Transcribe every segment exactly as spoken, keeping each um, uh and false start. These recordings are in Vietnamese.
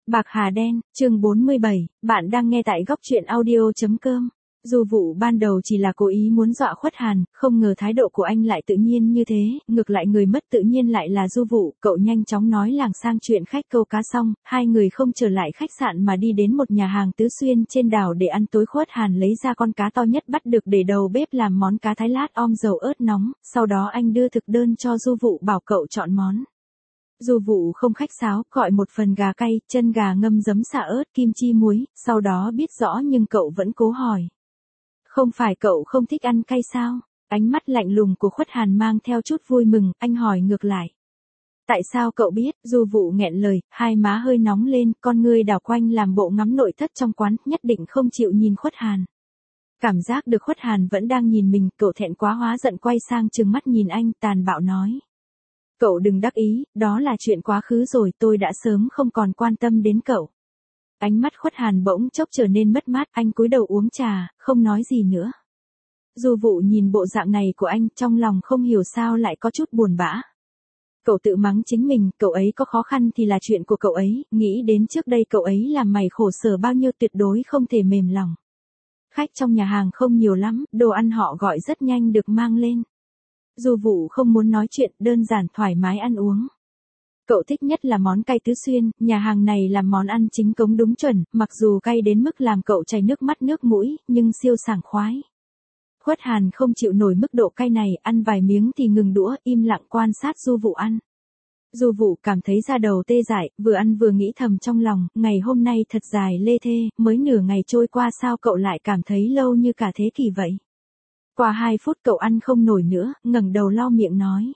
Bạc Hà Đen, chương bốn mươi bảy, bạn đang nghe tại góc truyện audio.com. Du Vũ ban đầu chỉ là cố ý muốn dọa Khuất Hàn, không ngờ thái độ của anh lại tự nhiên như thế, ngược lại người mất tự nhiên lại là Du Vũ, cậu nhanh chóng nói làng sang chuyện khách câu cá xong, hai người không trở lại khách sạn mà đi đến một nhà hàng tứ xuyên trên đảo để ăn tối. Khuất Hàn lấy ra con cá to nhất bắt được để đầu bếp làm món cá thái lát om dầu ớt nóng, sau đó anh đưa thực đơn cho Du Vũ bảo cậu chọn món. Du Vũ không khách sáo, gọi một phần gà cay, chân gà ngâm giấm xả ớt, kim chi muối, sau đó biết rõ nhưng cậu vẫn cố hỏi. Không phải cậu không thích ăn cay sao? Ánh mắt lạnh lùng của Khuất Hàn mang theo chút vui mừng, anh hỏi ngược lại. Tại sao cậu biết? Du Vũ nghẹn lời, hai má hơi nóng lên, con ngươi đảo quanh làm bộ ngắm nội thất trong quán, nhất định không chịu nhìn Khuất Hàn. Cảm giác được Khuất Hàn vẫn đang nhìn mình, cậu thẹn quá hóa giận quay sang trừng mắt nhìn anh, tàn bạo nói. Cậu đừng đắc ý, đó là chuyện quá khứ rồi, tôi đã sớm không còn quan tâm đến cậu. Ánh mắt Khuất Hàn bỗng chốc trở nên mất mát, anh cúi đầu uống trà, không nói gì nữa. Du Vũ nhìn bộ dạng này của anh, trong lòng không hiểu sao lại có chút buồn bã. Cậu tự mắng chính mình, cậu ấy có khó khăn thì là chuyện của cậu ấy, nghĩ đến trước đây cậu ấy làm mày khổ sở bao nhiêu tuyệt đối không thể mềm lòng. Khách trong nhà hàng không nhiều lắm, đồ ăn họ gọi rất nhanh được mang lên. Du Vũ không muốn nói chuyện, đơn giản thoải mái ăn uống. Cậu thích nhất là món cay tứ xuyên, nhà hàng này làm món ăn chính cống đúng chuẩn, mặc dù cay đến mức làm cậu chảy nước mắt nước mũi, nhưng siêu sảng khoái. Khuất Hàn không chịu nổi mức độ cay này, ăn vài miếng thì ngừng đũa, im lặng quan sát Du Vũ ăn. Du Vũ cảm thấy da đầu tê dại, vừa ăn vừa nghĩ thầm trong lòng, ngày hôm nay thật dài lê thê, mới nửa ngày trôi qua sao cậu lại cảm thấy lâu như cả thế kỷ vậy. Qua hai phút cậu ăn không nổi nữa, ngẩng đầu lau miệng nói.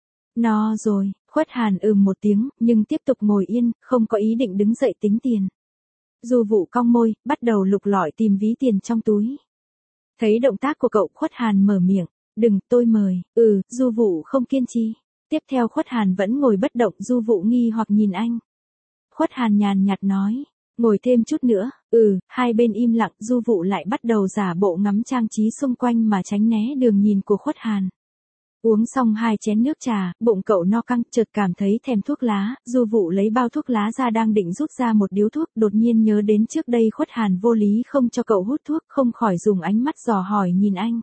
No rồi, Khuất Hàn ừm một tiếng, nhưng tiếp tục ngồi yên, không có ý định đứng dậy tính tiền. Du Vũ cong môi, bắt đầu lục lọi tìm ví tiền trong túi. Thấy động tác của cậu, Khuất Hàn mở miệng, đừng, tôi mời, ừ, Du Vũ không kiên trì. Tiếp theo Khuất Hàn vẫn ngồi bất động, Du Vũ nghi hoặc nhìn anh. Khuất Hàn nhàn nhạt nói. Ngồi thêm chút nữa, ừ, hai bên im lặng, Du Vũ lại bắt đầu giả bộ ngắm trang trí xung quanh mà tránh né đường nhìn của Khuất Hàn. Uống xong hai chén nước trà, bụng cậu no căng, chợt cảm thấy thèm thuốc lá, Du Vũ lấy bao thuốc lá ra đang định rút ra một điếu thuốc, đột nhiên nhớ đến trước đây Khuất Hàn vô lý không cho cậu hút thuốc, không khỏi dùng ánh mắt dò hỏi nhìn anh.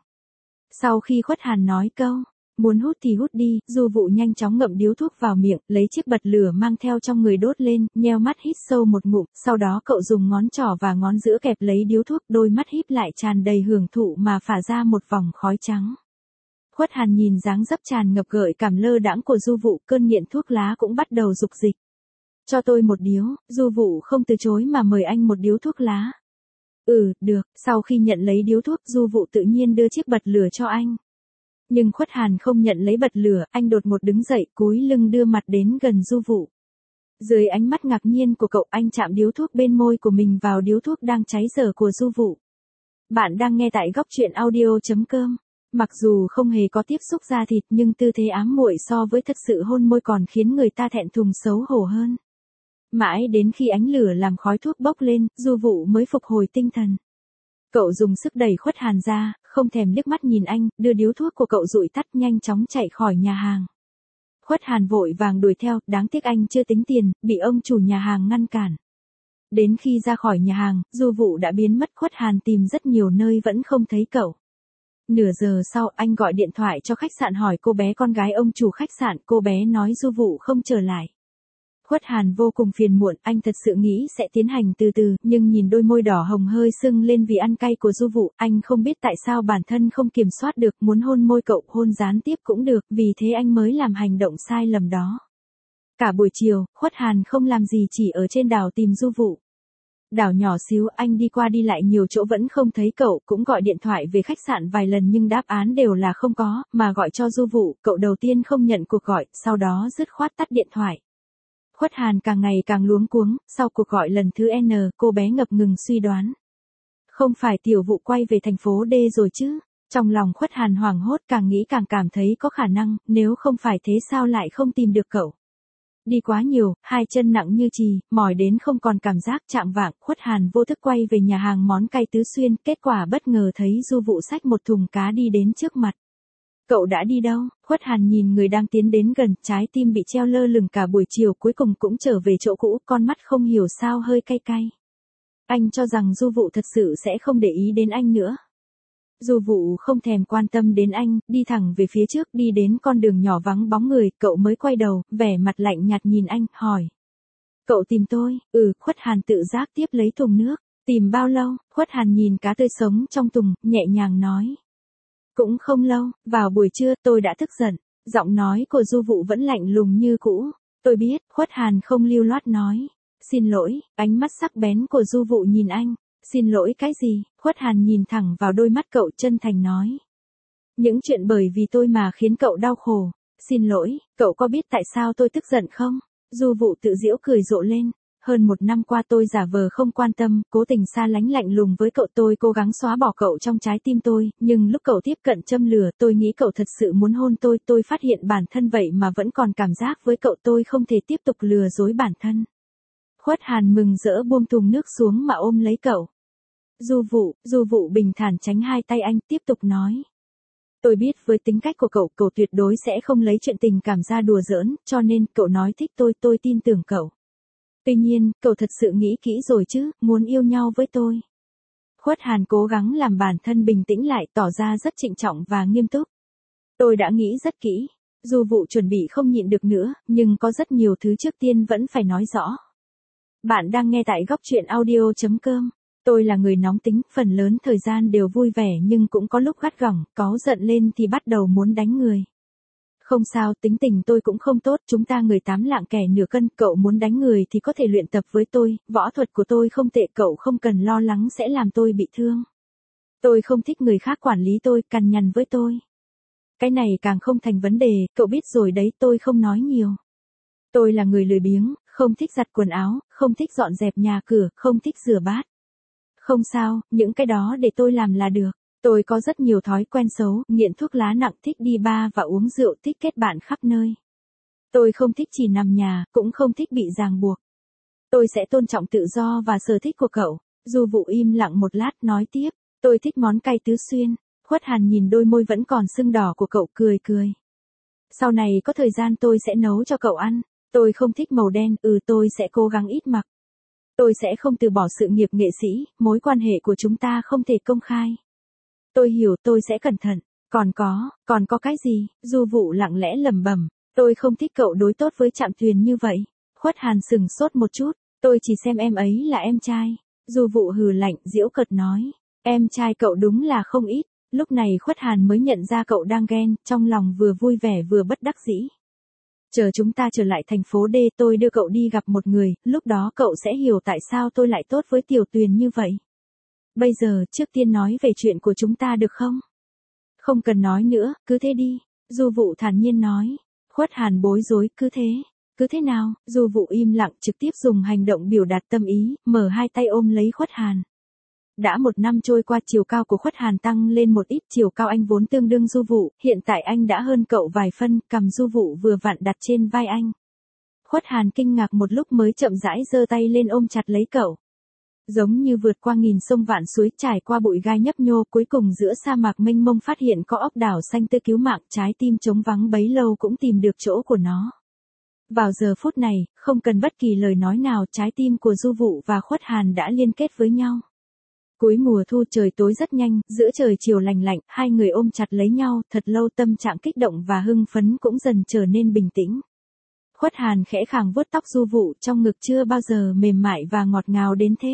Sau khi Khuất Hàn nói câu, muốn hút thì hút đi, Du Vũ nhanh chóng ngậm điếu thuốc vào miệng, lấy chiếc bật lửa mang theo trong người đốt lên, nheo mắt hít sâu một ngụm, sau đó cậu dùng ngón trỏ và ngón giữa kẹp lấy điếu thuốc, đôi mắt híp lại tràn đầy hưởng thụ mà phả ra một vòng khói trắng. Khuất Hàn nhìn dáng dấp tràn ngập gợi cảm lơ đãng của Du Vũ, cơn nghiện thuốc lá cũng bắt đầu dục dịch. Cho tôi một điếu, Du Vũ không từ chối mà mời anh một điếu thuốc lá. Ừ, được, sau khi nhận lấy điếu thuốc, Du Vũ tự nhiên đưa chiếc bật lửa cho anh. Nhưng Khuất Hàn không nhận lấy bật lửa, anh đột ngột đứng dậy, cúi lưng đưa mặt đến gần Du Vũ. Dưới ánh mắt ngạc nhiên của cậu, anh chạm điếu thuốc bên môi của mình vào điếu thuốc đang cháy dở của Du Vũ. Bạn đang nghe tại góc truyện audio.com. Mặc dù không hề có tiếp xúc da thịt nhưng tư thế ám muội so với thực sự hôn môi còn khiến người ta thẹn thùng xấu hổ hơn. Mãi đến khi ánh lửa làm khói thuốc bốc lên, Du Vũ mới phục hồi tinh thần. Cậu dùng sức đẩy Khuất Hàn ra, không thèm liếc mắt nhìn anh, đưa điếu thuốc của cậu dụi tắt nhanh chóng chạy khỏi nhà hàng. Khuất Hàn vội vàng đuổi theo, đáng tiếc anh chưa tính tiền, bị ông chủ nhà hàng ngăn cản. Đến khi ra khỏi nhà hàng, Du Vũ đã biến mất, Khuất Hàn tìm rất nhiều nơi vẫn không thấy cậu. Nửa giờ sau, anh gọi điện thoại cho khách sạn hỏi cô bé con gái ông chủ khách sạn, cô bé nói Du Vũ không trở lại. Khuất Hàn vô cùng phiền muộn, anh thật sự nghĩ sẽ tiến hành từ từ, nhưng nhìn đôi môi đỏ hồng hơi sưng lên vì ăn cay của Du Vũ, anh không biết tại sao bản thân không kiểm soát được, muốn hôn môi cậu, hôn gián tiếp cũng được, vì thế anh mới làm hành động sai lầm đó. Cả buổi chiều, Khuất Hàn không làm gì chỉ ở trên đảo tìm Du Vũ. Đảo nhỏ xíu, anh đi qua đi lại nhiều chỗ vẫn không thấy cậu, cũng gọi điện thoại về khách sạn vài lần nhưng đáp án đều là không có, mà gọi cho Du Vũ, cậu đầu tiên không nhận cuộc gọi, sau đó dứt khoát tắt điện thoại. Khuất Hàn càng ngày càng luống cuống, sau cuộc gọi lần thứ N, cô bé ngập ngừng suy đoán. Không phải Tiểu Vũ quay về thành phố D rồi chứ? Trong lòng Khuất Hàn hoảng hốt, càng nghĩ càng cảm thấy có khả năng, nếu không phải thế sao lại không tìm được cậu. Đi quá nhiều, hai chân nặng như chì, mỏi đến không còn cảm giác, chạng vạng, Khuất Hàn vô thức quay về nhà hàng món cay tứ xuyên, kết quả bất ngờ thấy Du Vũ xách một thùng cá đi đến trước mặt. Cậu đã đi đâu? Khuất Hàn nhìn người đang tiến đến gần, trái tim bị treo lơ lửng cả buổi chiều cuối cùng cũng trở về chỗ cũ, con mắt không hiểu sao hơi cay cay. Anh cho rằng Du Vụ thật sự sẽ không để ý đến anh nữa. Du Vụ không thèm quan tâm đến anh, đi thẳng về phía trước, đi đến con đường nhỏ vắng bóng người, cậu mới quay đầu, vẻ mặt lạnh nhạt nhìn anh, hỏi. Cậu tìm tôi? Ừ, Khuất Hàn tự giác tiếp lấy thùng nước. Tìm bao lâu? Khuất Hàn nhìn cá tươi sống trong thùng, nhẹ nhàng nói. Cũng không lâu, vào buổi trưa tôi đã tức giận. Giọng nói của Du Vụ vẫn lạnh lùng như cũ. Tôi biết, Khuất Hàn không lưu loát nói. Xin lỗi, ánh mắt sắc bén của Du Vụ nhìn anh. Xin lỗi cái gì? Khuất Hàn nhìn thẳng vào đôi mắt cậu chân thành nói. Những chuyện bởi vì tôi mà khiến cậu đau khổ. Xin lỗi, cậu có biết tại sao tôi tức giận không? Du Vụ tự giễu cười rộ lên. Hơn một năm qua tôi giả vờ không quan tâm, cố tình xa lánh lạnh lùng với cậu, tôi cố gắng xóa bỏ cậu trong trái tim tôi, nhưng lúc cậu tiếp cận châm lửa tôi nghĩ cậu thật sự muốn hôn tôi, tôi phát hiện bản thân vậy mà vẫn còn cảm giác với cậu, tôi không thể tiếp tục lừa dối bản thân. Khuất Hàn mừng rỡ buông thùng nước xuống mà ôm lấy cậu. Du Vụ, Du Vụ bình thản tránh hai tay anh, tiếp tục nói. Tôi biết với tính cách của cậu, cậu tuyệt đối sẽ không lấy chuyện tình cảm ra đùa giỡn, cho nên cậu nói thích tôi, tôi tin tưởng cậu. Tuy nhiên, cậu thật sự nghĩ kỹ rồi chứ, muốn yêu nhau với tôi. Khuất Hàn cố gắng làm bản thân bình tĩnh lại, tỏ ra rất trịnh trọng và nghiêm túc. Tôi đã nghĩ rất kỹ. Du Vụ chuẩn bị không nhịn được nữa, nhưng có rất nhiều thứ trước tiên vẫn phải nói rõ. Bạn đang nghe tại góc truyện audio chấm com. Tôi là người nóng tính, phần lớn thời gian đều vui vẻ nhưng cũng có lúc gắt gỏng, cáu giận lên thì bắt đầu muốn đánh người. Không sao, tính tình tôi cũng không tốt, chúng ta người tám lạng kẻ nửa cân, cậu muốn đánh người thì có thể luyện tập với tôi, võ thuật của tôi không tệ, cậu không cần lo lắng sẽ làm tôi bị thương. Tôi không thích người khác quản lý tôi, cằn nhằn với tôi. Cái này càng không thành vấn đề, cậu biết rồi đấy, tôi không nói nhiều. Tôi là người lười biếng, không thích giặt quần áo, không thích dọn dẹp nhà cửa, không thích rửa bát. Không sao, những cái đó để tôi làm là được. Tôi có rất nhiều thói quen xấu, nghiện thuốc lá nặng, thích đi bar và uống rượu, thích kết bạn khắp nơi. Tôi không thích chỉ nằm nhà, cũng không thích bị ràng buộc. Tôi sẽ tôn trọng tự do và sở thích của cậu. Du Vụ im lặng một lát, nói tiếp. Tôi thích món cay tứ xuyên. Khuất Hàn nhìn đôi môi vẫn còn sưng đỏ của cậu, cười cười. Sau này có thời gian tôi sẽ nấu cho cậu ăn. Tôi không thích màu đen, ừ tôi sẽ cố gắng ít mặc. Tôi sẽ không từ bỏ sự nghiệp nghệ sĩ, mối quan hệ của chúng ta không thể công khai. Tôi hiểu, tôi sẽ cẩn thận. Còn có, còn có cái gì? Du Vụ lặng lẽ lẩm bẩm. Tôi không thích cậu đối tốt với Trạm Tuyền như vậy. Khuất Hàn sừng sốt một chút. Tôi chỉ xem em ấy là em trai. Du Vụ hừ lạnh, giễu cợt nói. Em trai cậu đúng là không ít. Lúc này Khuất Hàn mới nhận ra cậu đang ghen, trong lòng vừa vui vẻ vừa bất đắc dĩ. Chờ chúng ta trở lại thành phố D, tôi đưa cậu đi gặp một người, lúc đó cậu sẽ hiểu tại sao tôi lại tốt với Tiểu Tuyền như vậy. Bây giờ, trước tiên nói về chuyện của chúng ta được không? Không cần nói nữa, cứ thế đi. Du Vụ thản nhiên nói. Khuất Hàn bối rối, cứ thế. Cứ thế nào? Du Vụ im lặng, trực tiếp dùng hành động biểu đạt tâm ý, mở hai tay ôm lấy Khuất Hàn. Đã một năm trôi qua, chiều cao của Khuất Hàn tăng lên một ít, chiều cao anh vốn tương đương Du Vụ, hiện tại anh đã hơn cậu vài phân, cằm Du Vụ vừa vặn đặt trên vai anh. Khuất Hàn kinh ngạc một lúc mới chậm rãi giơ tay lên ôm chặt lấy cậu. Giống như vượt qua nghìn sông vạn suối, trải qua bụi gai nhấp nhô, cuối cùng giữa sa mạc mênh mông phát hiện có ốc đảo xanh tươi cứu mạng, trái tim trống vắng bấy lâu cũng tìm được chỗ của nó. Vào giờ phút này, không cần bất kỳ lời nói nào, trái tim của Du Vụ và Khuất Hàn đã liên kết với nhau. Cuối mùa thu, trời tối rất nhanh, giữa trời chiều lành lạnh, hai người ôm chặt lấy nhau, thật lâu, tâm trạng kích động và hưng phấn cũng dần trở nên bình tĩnh. Khuất Hàn khẽ khàng vuốt tóc Du Vụ, trong ngực chưa bao giờ mềm mại và ngọt ngào đến thế.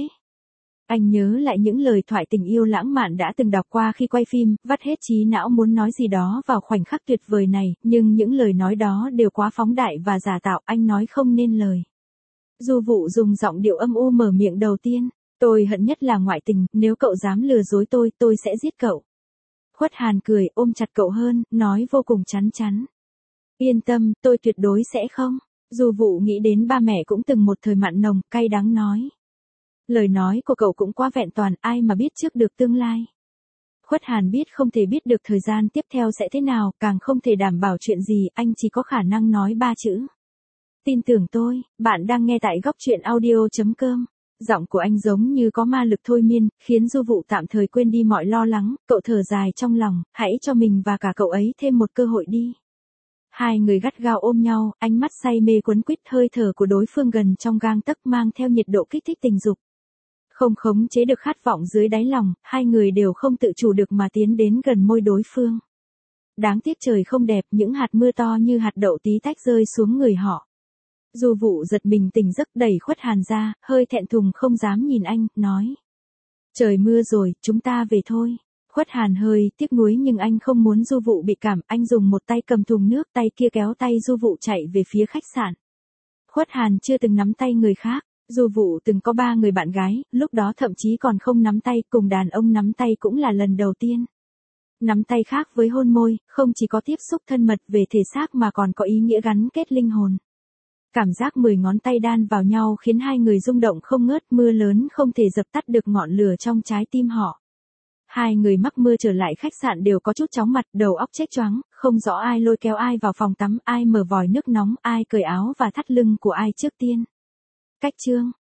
Anh nhớ lại những lời thoại tình yêu lãng mạn đã từng đọc qua khi quay phim, vắt hết trí não muốn nói gì đó vào khoảnh khắc tuyệt vời này, nhưng những lời nói đó đều quá phóng đại và giả tạo, anh nói không nên lời. Du Vụ dùng giọng điệu âm u mở miệng đầu tiên. Tôi hận nhất là ngoại tình, nếu cậu dám lừa dối tôi, tôi sẽ giết cậu. Khuất Hàn cười, ôm chặt cậu hơn, nói vô cùng chắn chắn. Yên tâm, tôi tuyệt đối sẽ không. Du Vụ nghĩ đến ba mẹ cũng từng một thời mặn nồng, cay đắng nói. Lời nói của cậu cũng quá vẹn toàn, ai mà biết trước được tương lai. Khuất Hàn biết không thể biết được thời gian tiếp theo sẽ thế nào, càng không thể đảm bảo chuyện gì, anh chỉ có khả năng nói ba chữ. Tin tưởng tôi, bạn đang nghe tại góc truyện audio chấm com. Giọng của anh giống như có ma lực thôi miên, khiến Du Vụ tạm thời quên đi mọi lo lắng, cậu thở dài trong lòng, hãy cho mình và cả cậu ấy thêm một cơ hội đi. Hai người gắt gao ôm nhau, ánh mắt say mê quấn quýt, hơi thở của đối phương gần trong gang tấc mang theo nhiệt độ kích thích tình dục. Không khống chế được khát vọng dưới đáy lòng, hai người đều không tự chủ được mà tiến đến gần môi đối phương. Đáng tiếc trời không đẹp, những hạt mưa to như hạt đậu tí tách rơi xuống người họ. Du Vụ giật mình tỉnh giấc, đẩy Khuất Hàn ra, hơi thẹn thùng không dám nhìn anh, nói. Trời mưa rồi, chúng ta về thôi. Khuất Hàn hơi tiếc nuối nhưng anh không muốn Du Vụ bị cảm, anh dùng một tay cầm thùng nước, tay kia kéo tay Du Vụ chạy về phía khách sạn. Khuất Hàn chưa từng nắm tay người khác, Du Vụ từng có ba người bạn gái, lúc đó thậm chí còn không nắm tay, cùng đàn ông nắm tay cũng là lần đầu tiên. Nắm tay khác với hôn môi, không chỉ có tiếp xúc thân mật về thể xác mà còn có ý nghĩa gắn kết linh hồn. Cảm giác mười ngón tay đan vào nhau khiến hai người rung động không ngớt, mưa lớn không thể dập tắt được ngọn lửa trong trái tim họ. Hai người mắc mưa trở lại khách sạn đều có chút chóng mặt, đầu óc chết choáng, không rõ ai lôi kéo ai vào phòng tắm, ai mở vòi nước nóng, ai cởi áo và thắt lưng của ai trước tiên. Cách chương